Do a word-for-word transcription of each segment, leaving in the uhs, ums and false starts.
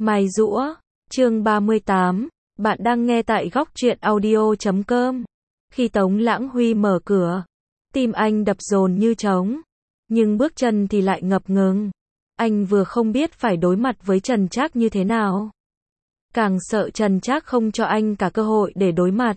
Mài giũa, chương ba mươi tám, bạn đang nghe tại góc truyện audio chấm com. Khi Tống Lãng Huy mở cửa, tim anh đập dồn như trống, nhưng bước chân thì lại ngập ngừng. Anh vừa không biết phải đối mặt với Trần Trác như thế nào, càng sợ Trần Trác không cho anh cả cơ hội để đối mặt.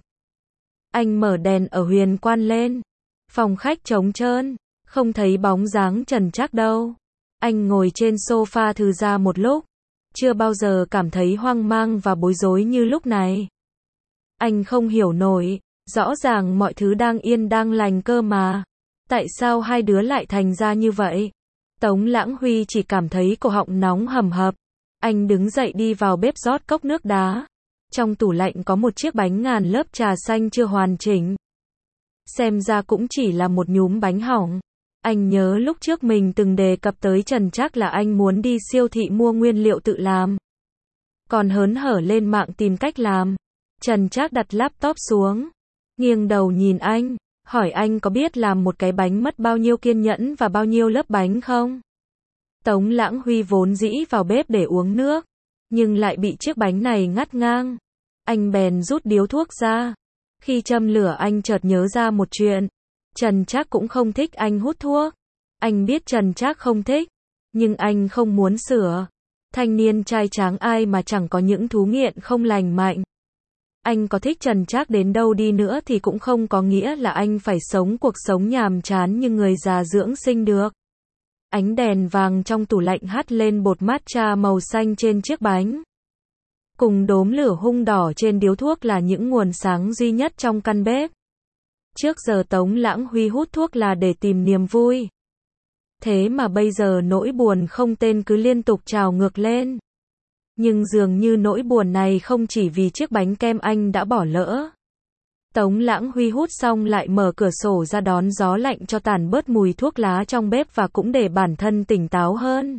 Anh mở đèn ở Huyền Quan lên, phòng khách trống trơn, không thấy bóng dáng Trần Trác đâu. Anh ngồi trên sofa thư ra một lúc, chưa bao giờ cảm thấy hoang mang và bối rối như lúc này. Anh không hiểu nổi, rõ ràng mọi thứ đang yên đang lành cơ mà. Tại sao hai đứa lại thành ra như vậy? Tống Lãng Huy chỉ cảm thấy cổ họng nóng hầm hập. Anh đứng dậy đi vào bếp rót cốc nước đá. Trong tủ lạnh có một chiếc bánh ngàn lớp trà xanh chưa hoàn chỉnh. Xem ra cũng chỉ là một nhúm bánh hỏng. Anh nhớ lúc trước mình từng đề cập tới Trần Trác là anh muốn đi siêu thị mua nguyên liệu tự làm, còn hớn hở lên mạng tìm cách làm. Trần Trác đặt laptop xuống, nghiêng đầu nhìn anh, hỏi anh có biết làm một cái bánh mất bao nhiêu kiên nhẫn và bao nhiêu lớp bánh không? Tống Lãng Huy vốn dĩ vào bếp để uống nước, nhưng lại bị chiếc bánh này ngắt ngang. Anh bèn rút điếu thuốc ra. Khi châm lửa anh chợt nhớ ra một chuyện. Trần Trác cũng không thích anh hút thuốc. Anh biết Trần Trác không thích, nhưng anh không muốn sửa. Thanh niên trai tráng ai mà chẳng có những thú nghiện không lành mạnh. Anh có thích Trần Trác đến đâu đi nữa thì cũng không có nghĩa là anh phải sống cuộc sống nhàm chán như người già dưỡng sinh được. Ánh đèn vàng trong tủ lạnh hắt lên bột matcha màu xanh trên chiếc bánh, cùng đốm lửa hung đỏ trên điếu thuốc là những nguồn sáng duy nhất trong căn bếp. Trước giờ Tống Lãng Huy hút thuốc là để tìm niềm vui. Thế mà bây giờ nỗi buồn không tên cứ liên tục trào ngược lên. Nhưng dường như nỗi buồn này không chỉ vì chiếc bánh kem anh đã bỏ lỡ. Tống Lãng Huy hút xong lại mở cửa sổ ra đón gió lạnh cho tản bớt mùi thuốc lá trong bếp và cũng để bản thân tỉnh táo hơn.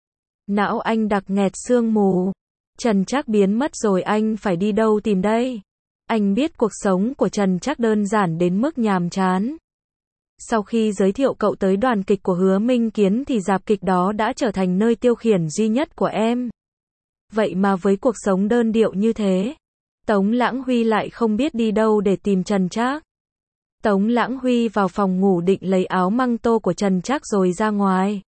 Não anh đặc nghẹt sương mù. Trần Trác biến mất rồi, anh phải đi đâu tìm đây? Anh biết cuộc sống của Trần Trác đơn giản đến mức nhàm chán. Sau khi giới thiệu cậu tới đoàn kịch của Hứa Minh Kiến thì rạp kịch đó đã trở thành nơi tiêu khiển duy nhất của em. Vậy mà với cuộc sống đơn điệu như thế, Tống Lãng Huy lại không biết đi đâu để tìm Trần Trác. Tống Lãng Huy vào phòng ngủ định lấy áo măng tô của Trần Trác rồi ra ngoài.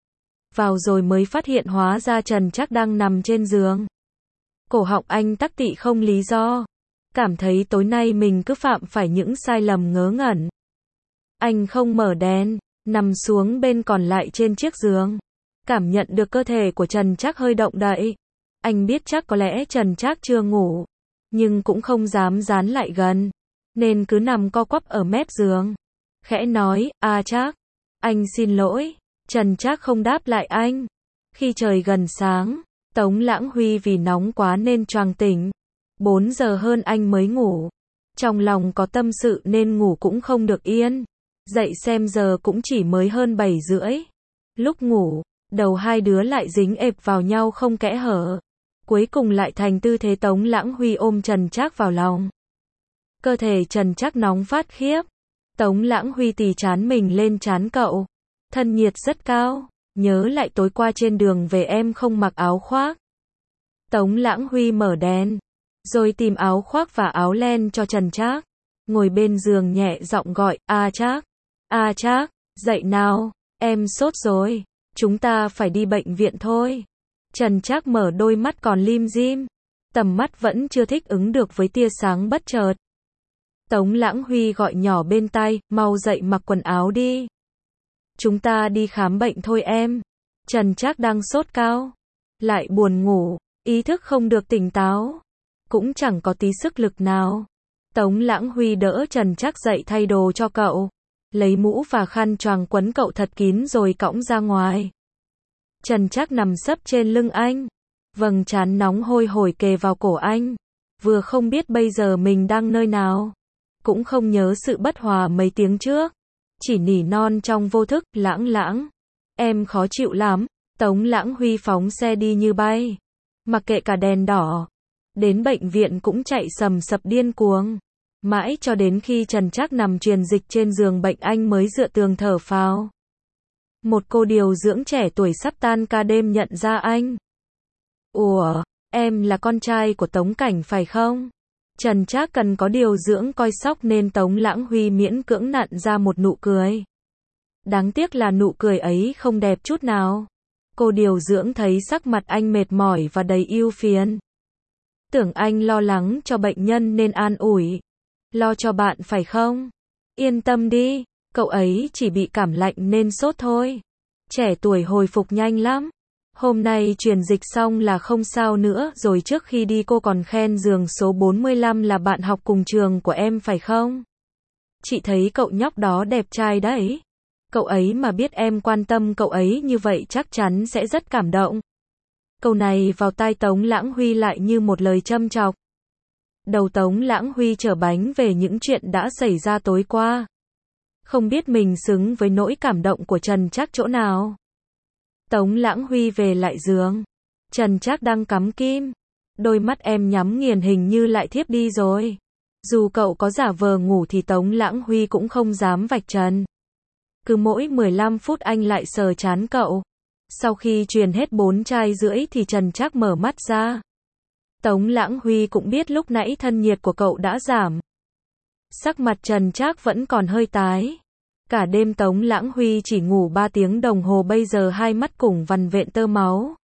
Vào rồi mới phát hiện hóa ra Trần Trác đang nằm trên giường. Cổ họng anh tắc tị không lý do. Cảm thấy tối nay mình cứ phạm phải những sai lầm ngớ ngẩn. Anh không mở đèn, nằm xuống bên còn lại trên chiếc giường. Cảm nhận được cơ thể của Trần Trác hơi động đậy. Anh biết chắc có lẽ Trần Trác chưa ngủ, nhưng cũng không dám dán lại gần, nên cứ nằm co quắp ở mép giường. Khẽ nói, a Trác, anh xin lỗi. Trần Trác không đáp lại anh. Khi trời gần sáng, Tống Lãng Huy vì nóng quá nên choàng tỉnh. bốn giờ hơn anh mới ngủ. Trong lòng có tâm sự nên ngủ cũng không được yên. Dậy xem giờ cũng chỉ mới hơn bảy rưỡi. Lúc ngủ, đầu hai đứa lại dính ẹp vào nhau không kẽ hở. Cuối cùng lại thành tư thế Tống Lãng Huy ôm Trần Trác vào lòng. Cơ thể Trần Trác nóng phát khiếp. Tống Lãng Huy tì trán mình lên trán cậu. Thân nhiệt rất cao. Nhớ lại tối qua trên đường về em không mặc áo khoác. Tống Lãng Huy mở đèn, rồi tìm áo khoác và áo len cho Trần Trác. Ngồi bên giường nhẹ giọng gọi, a Trác, a Trác, dậy nào, em sốt rồi, chúng ta phải đi bệnh viện thôi. Trần Trác mở đôi mắt còn lim dim, tầm mắt vẫn chưa thích ứng được với tia sáng bất chợt. Tống Lãng Huy gọi nhỏ bên tai, mau dậy mặc quần áo đi. Chúng ta đi khám bệnh thôi em. Trần Trác đang sốt cao, lại buồn ngủ, ý thức không được tỉnh táo, cũng chẳng có tí sức lực nào. Tống Lãng Huy đỡ Trần Trác dậy thay đồ cho cậu, lấy mũ và khăn choàng quấn cậu thật kín rồi cõng ra ngoài. Trần Trác nằm sấp trên lưng anh, vầng trán nóng hôi hổi kề vào cổ anh. Vừa không biết bây giờ mình đang nơi nào, cũng không nhớ sự bất hòa mấy tiếng trước. Chỉ nỉ non trong vô thức, Lãng Lãng, em khó chịu lắm. Tống Lãng Huy phóng xe đi như bay, mặc kệ cả đèn đỏ. Đến bệnh viện cũng chạy sầm sập điên cuồng. Mãi cho đến khi Trần Trác nằm truyền dịch trên giường bệnh anh mới dựa tường thở phào. Một cô điều dưỡng trẻ tuổi sắp tan ca đêm nhận ra anh. Ủa, Em là con trai của Tống Cảnh phải không? Trần Trác cần có điều dưỡng coi sóc nên Tống Lãng Huy miễn cưỡng nặn ra một nụ cười. Đáng tiếc là nụ cười ấy không đẹp chút nào. Cô điều dưỡng thấy sắc mặt anh mệt mỏi và đầy ưu phiền. Tưởng anh lo lắng cho bệnh nhân nên an ủi. Lo cho bạn phải không? Yên tâm đi, cậu ấy chỉ bị cảm lạnh nên sốt thôi. Trẻ tuổi hồi phục nhanh lắm. Hôm nay truyền dịch xong là không sao nữa rồi, trước khi đi cô còn khen giường số bốn mươi lăm là bạn học cùng trường của em phải không? Chị thấy cậu nhóc đó đẹp trai đấy. Cậu ấy mà biết em quan tâm cậu ấy như vậy chắc chắn sẽ rất cảm động. Câu này vào tai Tống Lãng Huy lại như một lời châm chọc. Đầu Tống Lãng Huy chở bánh về những chuyện đã xảy ra tối qua. Không biết mình xứng với nỗi cảm động của Trần Trác chỗ nào. Tống Lãng Huy về lại giường. Trần Trác đang cắm kim. Đôi mắt em nhắm nghiền hình như lại thiếp đi rồi. Dù cậu có giả vờ ngủ thì Tống Lãng Huy cũng không dám vạch trần. Cứ mỗi mười lăm phút anh lại sờ trán cậu. Sau khi truyền hết bốn chai rưỡi thì Trần Trác mở mắt ra. Tống Lãng Huy cũng biết lúc nãy thân nhiệt của cậu đã giảm. Sắc mặt Trần Trác vẫn còn hơi tái. Cả đêm Tống Lãng Huy chỉ ngủ ba tiếng đồng hồ, bây giờ hai mắt cùng vằn vện tơ máu.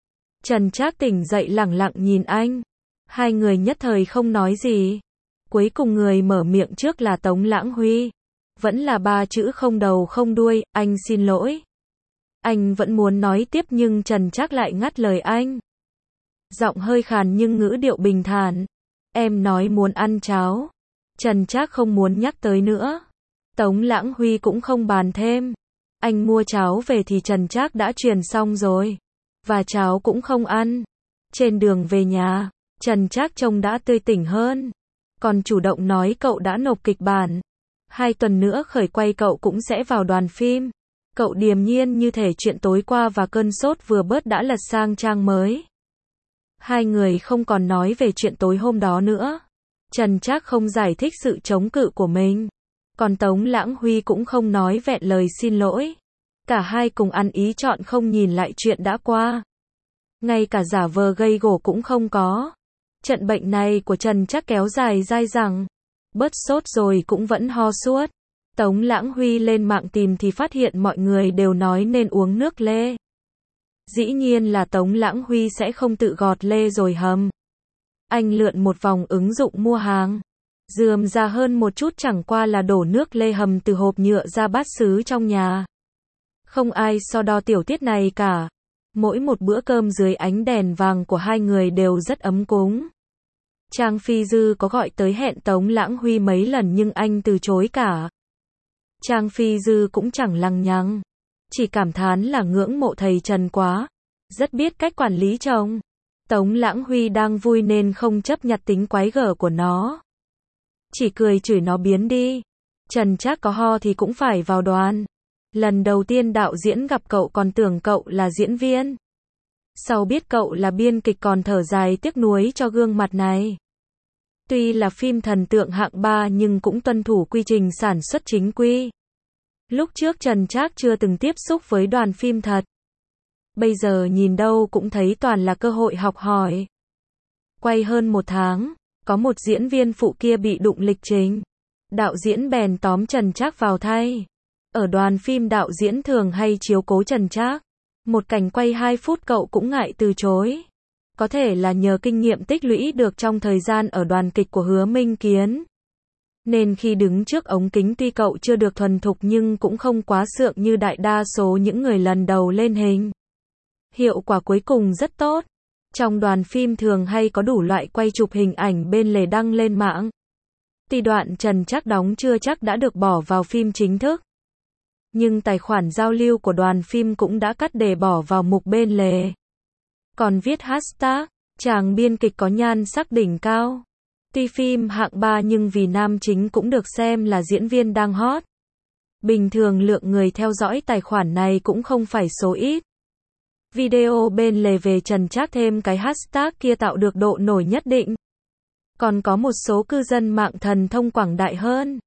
Trần Trác tỉnh dậy lẳng lặng nhìn anh. Hai người nhất thời không nói gì. Cuối cùng người mở miệng trước là Tống Lãng Huy. Vẫn là ba chữ không đầu không đuôi, anh xin lỗi. Anh vẫn muốn nói tiếp nhưng Trần Trác lại ngắt lời anh. Giọng hơi khàn nhưng ngữ điệu bình thản. Em nói muốn ăn cháo. Trần Trác không muốn nhắc tới nữa. Tống Lãng Huy cũng không bàn thêm. Anh mua cháo về thì Trần Trác đã truyền xong rồi. Và cháo cũng không ăn. Trên đường về nhà, Trần Trác trông đã tươi tỉnh hơn. Còn chủ động nói cậu đã nộp kịch bản. Hai tuần nữa khởi quay cậu cũng sẽ vào đoàn phim. Cậu điềm nhiên như thể chuyện tối qua và cơn sốt vừa bớt đã lật sang trang mới. Hai người không còn nói về chuyện tối hôm đó nữa. Trần Trác không giải thích sự chống cự của mình. Còn Tống Lãng Huy cũng không nói vẹn lời xin lỗi. Cả hai cùng ăn ý chọn không nhìn lại chuyện đã qua. Ngay cả giả vờ gây gổ cũng không có. Trận bệnh này của Trần Trác kéo dài dai dẳng. Bớt sốt rồi cũng vẫn ho suốt. Tống Lãng Huy lên mạng tìm thì phát hiện mọi người đều nói nên uống nước lê. Dĩ nhiên là Tống Lãng Huy sẽ không tự gọt lê rồi hầm. Anh lượn một vòng ứng dụng mua hàng. Dườm ra hơn một chút chẳng qua là đổ nước lê hầm từ hộp nhựa ra bát sứ trong nhà. Không ai so đo tiểu tiết này cả. Mỗi một bữa cơm dưới ánh đèn vàng của hai người đều rất ấm cúng. Trang Phi Dư có gọi tới hẹn Tống Lãng Huy mấy lần nhưng anh từ chối cả. Trang Phi Dư cũng chẳng lằng nhằng. Chỉ cảm thán là ngưỡng mộ thầy Trần quá. Rất biết cách quản lý chồng. Tống Lãng Huy đang vui nên không chấp nhặt tính quái gở của nó. Chỉ cười chửi nó biến đi. Trần Trác có ho thì cũng phải vào đoàn. Lần đầu tiên đạo diễn gặp cậu còn tưởng cậu là diễn viên. Sau biết cậu là biên kịch còn thở dài tiếc nuối cho gương mặt này. Tuy là phim thần tượng hạng ba nhưng cũng tuân thủ quy trình sản xuất chính quy. Lúc trước Trần Trác chưa từng tiếp xúc với đoàn phim thật. Bây giờ nhìn đâu cũng thấy toàn là cơ hội học hỏi. Quay hơn một tháng, có một diễn viên phụ kia bị đụng lịch trình. Đạo diễn bèn tóm Trần Trác vào thay. Ở đoàn phim đạo diễn thường hay chiếu cố Trần Trác. Một cảnh quay hai phút cậu cũng ngại từ chối. Có thể là nhờ kinh nghiệm tích lũy được trong thời gian ở đoàn kịch của Hứa Minh Kiến. Nên khi đứng trước ống kính tuy cậu chưa được thuần thục nhưng cũng không quá sượng như đại đa số những người lần đầu lên hình. Hiệu quả cuối cùng rất tốt. Trong đoàn phim thường hay có đủ loại quay chụp hình ảnh bên lề đăng lên mạng. Tuy đoạn Trần Trác đóng chưa chắc đã được bỏ vào phim chính thức. Nhưng tài khoản giao lưu của đoàn phim cũng đã cắt để bỏ vào mục bên lề. Còn viết hashtag, chàng biên kịch có nhan sắc đỉnh cao. Tuy phim hạng ba nhưng vì nam chính cũng được xem là diễn viên đang hot. Bình thường lượng người theo dõi tài khoản này cũng không phải số ít. Video bên lề về Trần Trác thêm cái hashtag kia tạo được độ nổi nhất định. Còn có một số cư dân mạng thần thông quảng đại hơn.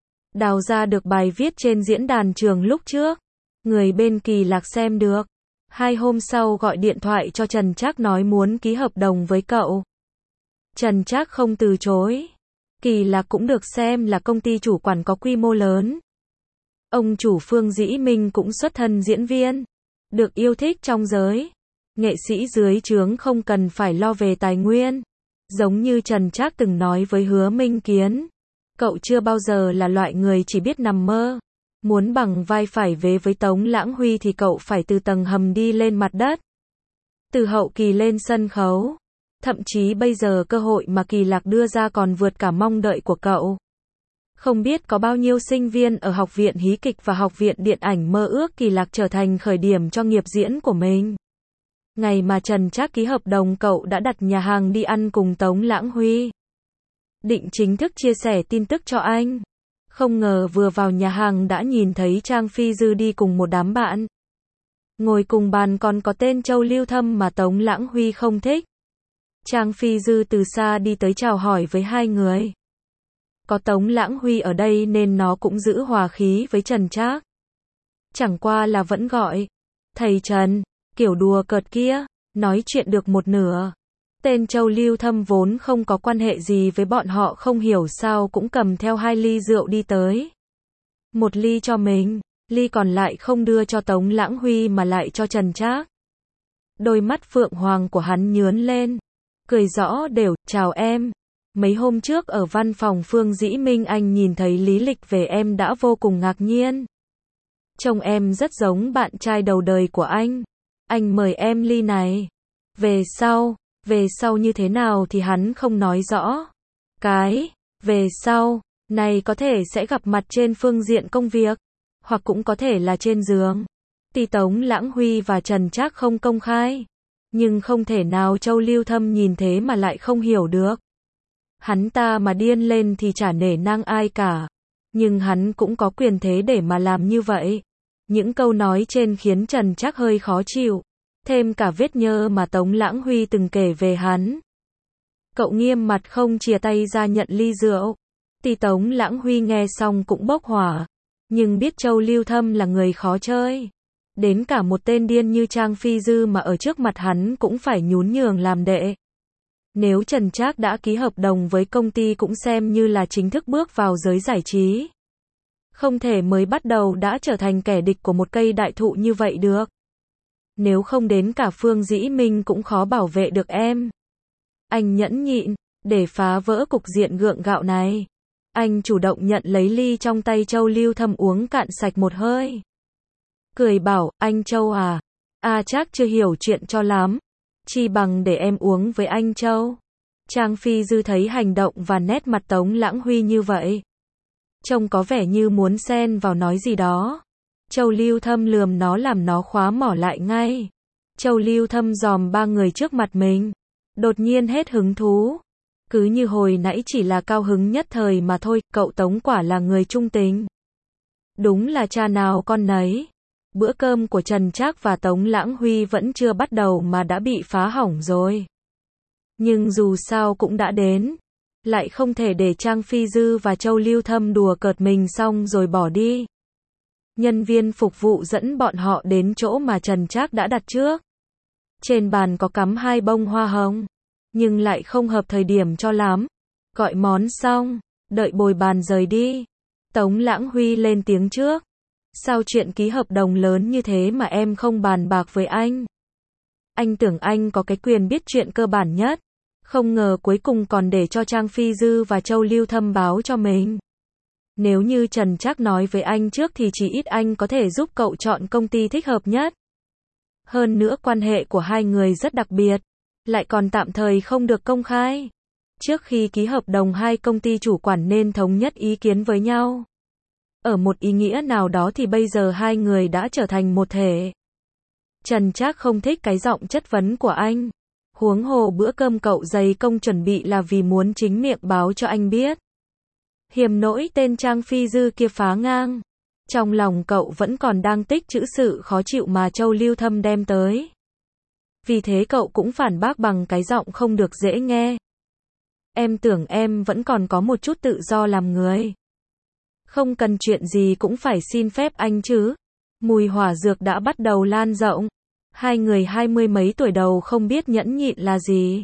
Đào ra được bài viết trên diễn đàn trường lúc trước. Người bên Kỳ Lạc xem được. Hai hôm sau gọi điện thoại cho Trần Trác nói muốn ký hợp đồng với cậu. Trần Trác không từ chối. Kỳ Lạc cũng được xem là công ty chủ quản có quy mô lớn. Ông chủ Phương Dĩ Minh cũng xuất thân diễn viên, được yêu thích trong giới. Nghệ sĩ dưới trướng không cần phải lo về tài nguyên. Giống như Trần Trác từng nói với Hứa Minh Kiến. Cậu chưa bao giờ là loại người chỉ biết nằm mơ. Muốn bằng vai phải vế với Tống Lãng Huy thì cậu phải từ tầng hầm đi lên mặt đất. Từ hậu kỳ lên sân khấu. Thậm chí bây giờ cơ hội mà Kỳ Lạc đưa ra còn vượt cả mong đợi của cậu. Không biết có bao nhiêu sinh viên ở Học viện Hí kịch và Học viện Điện ảnh mơ ước Kỳ Lạc trở thành khởi điểm cho nghiệp diễn của mình. Ngày mà Trần Trác ký hợp đồng cậu đã đặt nhà hàng đi ăn cùng Tống Lãng Huy. Định chính thức chia sẻ tin tức cho anh. Không ngờ vừa vào nhà hàng đã nhìn thấy Trang Phi Dư đi cùng một đám bạn. Ngồi cùng bàn còn có tên Châu Lưu Thâm mà Tống Lãng Huy không thích. Trang Phi Dư từ xa đi tới chào hỏi với hai người. Có Tống Lãng Huy ở đây nên nó cũng giữ hòa khí với Trần Trác. Chẳng qua là vẫn gọi thầy Trần, kiểu đùa cợt kia, nói chuyện được một nửa. Tên Châu Lưu Thâm vốn không có quan hệ gì với bọn họ không hiểu sao cũng cầm theo hai ly rượu đi tới. Một ly cho mình, ly còn lại không đưa cho Tống Lãng Huy mà lại cho Trần Trác. Đôi mắt phượng hoàng của hắn nhướn lên, cười rõ đều, chào em. Mấy hôm trước ở văn phòng Phương Dĩ Minh anh nhìn thấy lý lịch về em đã vô cùng ngạc nhiên. Trông em rất giống bạn trai đầu đời của anh. Anh mời em ly này. Về sau, về sau như thế nào thì hắn không nói rõ. Cái, về sau, này có thể sẽ gặp mặt trên phương diện công việc, hoặc cũng có thể là trên giường. Tuy Tống Lãng Huy và Trần Trác không công khai, nhưng không thể nào Châu Lưu Thâm nhìn thế mà lại không hiểu được. Hắn ta mà điên lên thì chả nể nang ai cả. Nhưng hắn cũng có quyền thế để mà làm như vậy. Những câu nói trên khiến Trần Trác hơi khó chịu. Thêm cả vết nhơ mà Tống Lãng Huy từng kể về hắn. Cậu nghiêm mặt không chìa tay ra nhận ly rượu. Tuy Tống Lãng Huy nghe xong cũng bốc hỏa. Nhưng biết Châu Lưu Thâm là người khó chơi. Đến cả một tên điên như Trang Phi Dư mà ở trước mặt hắn cũng phải nhún nhường làm đệ. Nếu Trần Trác đã ký hợp đồng với công ty cũng xem như là chính thức bước vào giới giải trí. Không thể mới bắt đầu đã trở thành kẻ địch của một cây đại thụ như vậy được. Nếu không đến cả Phương Dĩ Minh cũng khó bảo vệ được em. Anh nhẫn nhịn, để phá vỡ cục diện gượng gạo này. Anh chủ động nhận lấy ly trong tay Châu Lưu Thâm uống cạn sạch một hơi. Cười bảo, anh Châu à, à chắc chưa hiểu chuyện cho lắm. Chi bằng để em uống với anh Châu. Trang Phi Dư thấy hành động và nét mặt Tống Lãng Huy như vậy. Trông có vẻ như muốn xen vào nói gì đó. Châu Lưu Thâm lườm nó làm nó khóa mỏ lại ngay. Châu Lưu Thâm dòm ba người trước mặt mình. Đột nhiên hết hứng thú. Cứ như hồi nãy chỉ là cao hứng nhất thời mà thôi, cậu Tống quả là người trung tình. Đúng là cha nào con nấy. Bữa cơm của Trần Trác và Tống Lãng Huy vẫn chưa bắt đầu mà đã bị phá hỏng rồi. Nhưng dù sao cũng đã đến. Lại không thể để Trang Phi Dư và Châu Lưu Thâm đùa cợt mình xong rồi bỏ đi. Nhân viên phục vụ dẫn bọn họ đến chỗ mà Trần Trác đã đặt trước. Trên bàn có cắm hai bông hoa hồng. Nhưng lại không hợp thời điểm cho lắm. Gọi món xong, đợi bồi bàn rời đi. Tống Lãng Huy lên tiếng trước. Sao chuyện ký hợp đồng lớn như thế mà em không bàn bạc với anh? Anh tưởng anh có cái quyền biết chuyện cơ bản nhất. Không ngờ cuối cùng còn để cho Trang Phi Dư và Châu Lưu Thâm báo cho mình. Nếu như Trần Trác nói với anh trước thì chỉ ít anh có thể giúp cậu chọn công ty thích hợp nhất. Hơn nữa quan hệ của hai người rất đặc biệt. Lại còn tạm thời không được công khai. Trước khi ký hợp đồng hai công ty chủ quản nên thống nhất ý kiến với nhau. Ở một ý nghĩa nào đó thì bây giờ hai người đã trở thành một thể. Trần Trác không thích cái giọng chất vấn của anh. Huống hồ bữa cơm cậu dày công chuẩn bị là vì muốn chính miệng báo cho anh biết. Hiềm nỗi tên Trang Phi Dư kia phá ngang. Trong lòng cậu vẫn còn đang tích trữ sự khó chịu mà Châu Lưu Thâm đem tới. Vì thế cậu cũng phản bác bằng cái giọng không được dễ nghe. Em tưởng em vẫn còn có một chút tự do làm người. Không cần chuyện gì cũng phải xin phép anh chứ. Mùi hỏa dược đã bắt đầu lan rộng. Hai người hai mươi mấy tuổi đầu không biết nhẫn nhịn là gì.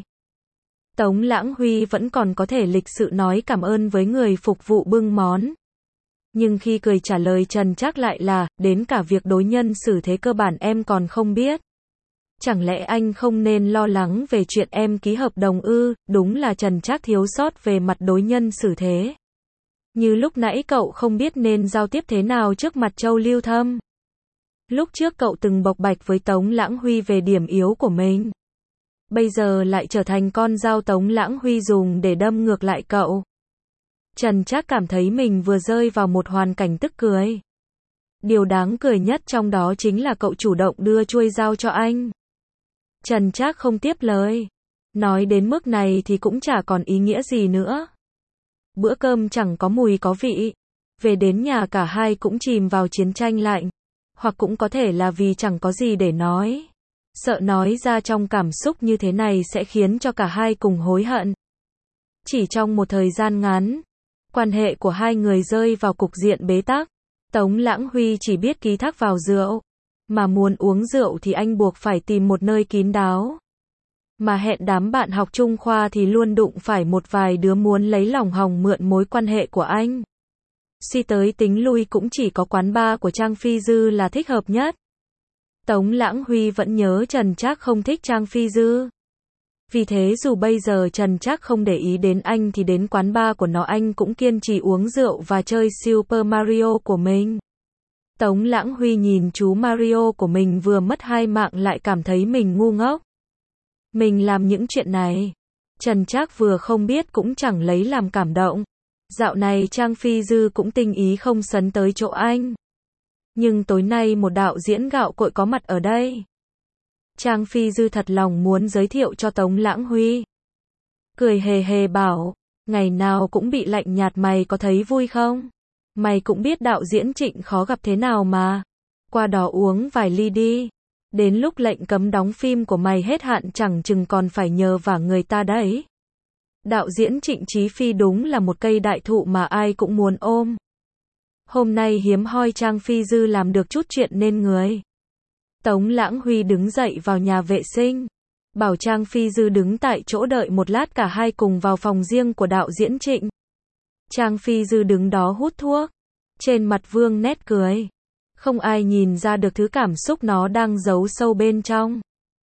Tống Lãng Huy vẫn còn có thể lịch sự nói cảm ơn với người phục vụ bưng món. Nhưng khi cười trả lời Trần Trác lại là, đến cả việc đối nhân xử thế cơ bản em còn không biết. Chẳng lẽ anh không nên lo lắng về chuyện em ký hợp đồng ư? Đúng là Trần Trác thiếu sót về mặt đối nhân xử thế. Như lúc nãy cậu không biết nên giao tiếp thế nào trước mặt Châu Lưu Thâm. Lúc trước cậu từng bộc bạch với Tống Lãng Huy về điểm yếu của mình. Bây giờ lại trở thành con dao Tống Lãng Huy dùng để đâm ngược lại cậu. Trần Trác cảm thấy mình vừa rơi vào một hoàn cảnh tức cười. Điều đáng cười nhất trong đó chính là cậu chủ động đưa chuôi dao cho anh. Trần Trác không tiếp lời. Nói đến mức này thì cũng chả còn ý nghĩa gì nữa. Bữa cơm chẳng có mùi có vị. Về đến nhà cả hai cũng chìm vào chiến tranh lạnh. Hoặc cũng có thể là vì chẳng có gì để nói. Sợ nói ra trong cảm xúc như thế này sẽ khiến cho cả hai cùng hối hận. Chỉ trong một thời gian ngắn, quan hệ của hai người rơi vào cục diện bế tắc. Tống Lãng Huy chỉ biết ký thác vào rượu. Mà muốn uống rượu thì anh buộc phải tìm một nơi kín đáo. Mà hẹn đám bạn học chung khoa thì luôn đụng phải một vài đứa muốn lấy lòng hòng mượn mối quan hệ của anh. Suy tới tính lui cũng chỉ có quán bar của Trang Phi Dư là thích hợp nhất. Tống Lãng Huy vẫn nhớ Trần Trác không thích Trang Phi Dư. Vì thế dù bây giờ Trần Trác không để ý đến anh thì đến quán bar của nó anh cũng kiên trì uống rượu và chơi Super Mario của mình. Tống Lãng Huy nhìn chú Mario của mình vừa mất hai mạng lại cảm thấy mình ngu ngốc. Mình làm những chuyện này. Trần Trác vừa không biết cũng chẳng lấy làm cảm động. Dạo này Trang Phi Dư cũng tinh ý không sấn tới chỗ anh. Nhưng tối nay một đạo diễn gạo cội có mặt ở đây. Trang Phi Dư thật lòng muốn giới thiệu cho Tống Lãng Huy. Cười hề hề bảo, ngày nào cũng bị lạnh nhạt mày có thấy vui không? Mày cũng biết đạo diễn Trịnh khó gặp thế nào mà. Qua đó uống vài ly đi. Đến lúc lệnh cấm đóng phim của mày hết hạn chẳng chừng còn phải nhờ vả người ta đấy. Đạo diễn Trịnh Chí Phi đúng là một cây đại thụ mà ai cũng muốn ôm. Hôm nay hiếm hoi Trang Phi Dư làm được chút chuyện nên người. Tống Lãng Huy đứng dậy vào nhà vệ sinh. Bảo Trang Phi Dư đứng tại chỗ đợi một lát cả hai cùng vào phòng riêng của đạo diễn Trịnh. Trang Phi Dư đứng đó hút thuốc. Trên mặt vương nét cười. Không ai nhìn ra được thứ cảm xúc nó đang giấu sâu bên trong.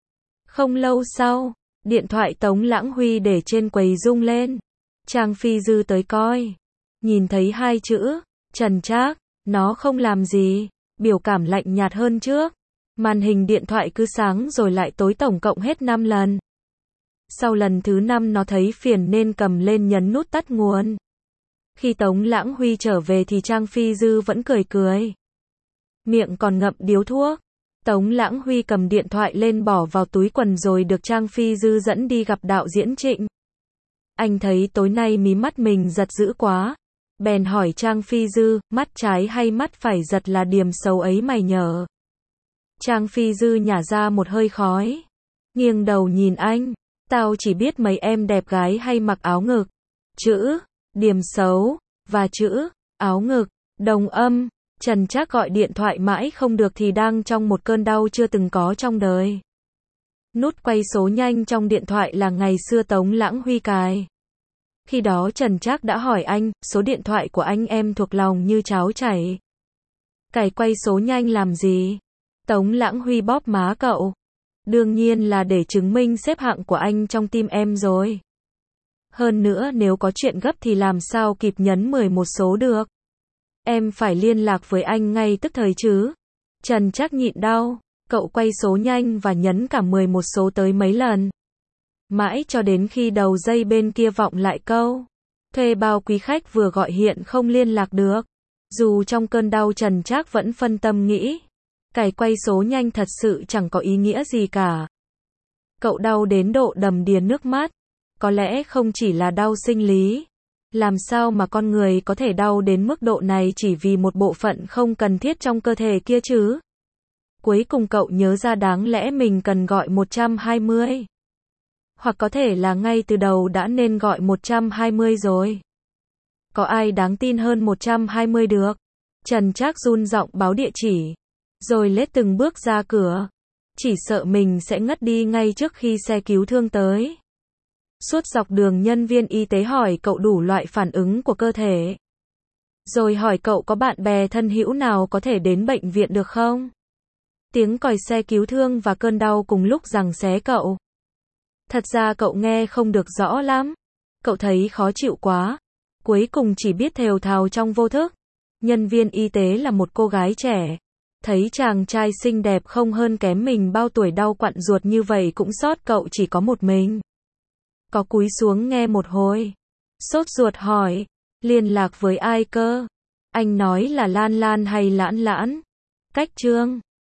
Không lâu sau, điện thoại Tống Lãng Huy để trên quầy rung lên. Trang Phi Dư tới coi. Nhìn thấy hai chữ, Trần Trác, nó không làm gì, biểu cảm lạnh nhạt hơn trước. Màn hình điện thoại cứ sáng rồi lại tối tổng cộng hết năm lần. Sau lần thứ năm nó thấy phiền nên cầm lên nhấn nút tắt nguồn. Khi Tống Lãng Huy trở về thì Trang Phi Dư vẫn cười cười. Miệng còn ngậm điếu thuốc. Tống Lãng Huy cầm điện thoại lên bỏ vào túi quần rồi được Trang Phi Dư dẫn đi gặp đạo diễn Trịnh. Anh thấy tối nay mí mắt mình giật dữ quá. Bèn hỏi Trang Phi Dư, mắt trái hay mắt phải giật là điểm xấu ấy mày nhờ. Trang Phi Dư nhả ra một hơi khói. Nghiêng đầu nhìn anh. Tao chỉ biết mấy em đẹp gái hay mặc áo ngực. Chữ, điểm xấu, và chữ, áo ngực, đồng âm. Trần Trác gọi điện thoại mãi không được thì đang trong một cơn đau chưa từng có trong đời. Nút quay số nhanh trong điện thoại là ngày xưa Tống Lãng Huy cài. Khi đó Trần Trác đã hỏi anh, số điện thoại của anh em thuộc lòng như cháo chảy. Cài quay số nhanh làm gì? Tống Lãng Huy bóp má cậu. Đương nhiên là để chứng minh xếp hạng của anh trong tim em rồi. Hơn nữa nếu có chuyện gấp thì làm sao kịp nhấn mười một số được. Em phải liên lạc với anh ngay tức thời chứ. Trần Trác nhịn đau. Cậu quay số nhanh và nhấn cả mười một số tới mấy lần. Mãi cho đến khi đầu dây bên kia vọng lại câu. Thuê bao quý khách vừa gọi hiện không liên lạc được. Dù trong cơn đau Trần Trác vẫn phân tâm nghĩ. Cài quay số nhanh thật sự chẳng có ý nghĩa gì cả. Cậu đau đến độ đầm đìa nước mắt. Có lẽ không chỉ là đau sinh lý. Làm sao mà con người có thể đau đến mức độ này chỉ vì một bộ phận không cần thiết trong cơ thể kia chứ? Cuối cùng cậu nhớ ra đáng lẽ mình cần gọi một trăm hai mươi. Hoặc có thể là ngay từ đầu đã nên gọi một trăm hai mươi rồi. Có ai đáng tin hơn một trăm hai mươi được? Trần Trác run giọng báo địa chỉ. Rồi lết từng bước ra cửa. chỉ sợ mình sẽ ngất đi ngay trước khi xe cứu thương tới. Suốt dọc đường nhân viên y tế hỏi cậu đủ loại phản ứng của cơ thể. Rồi hỏi cậu có bạn bè thân hữu nào có thể đến bệnh viện được không? Tiếng còi xe cứu thương và cơn đau cùng lúc giằng xé cậu. Thật ra cậu nghe không được rõ lắm. Cậu thấy khó chịu quá. Cuối cùng chỉ biết thều thào trong vô thức. Nhân viên y tế là một cô gái trẻ. Thấy chàng trai xinh đẹp không hơn kém mình bao tuổi đau quặn ruột như vậy cũng sót cậu chỉ có một mình. Có cúi xuống nghe một hồi. Sốt ruột hỏi. Liên lạc với ai cơ? Anh nói là Lan Lan hay Lãn Lãn? Cách Trương.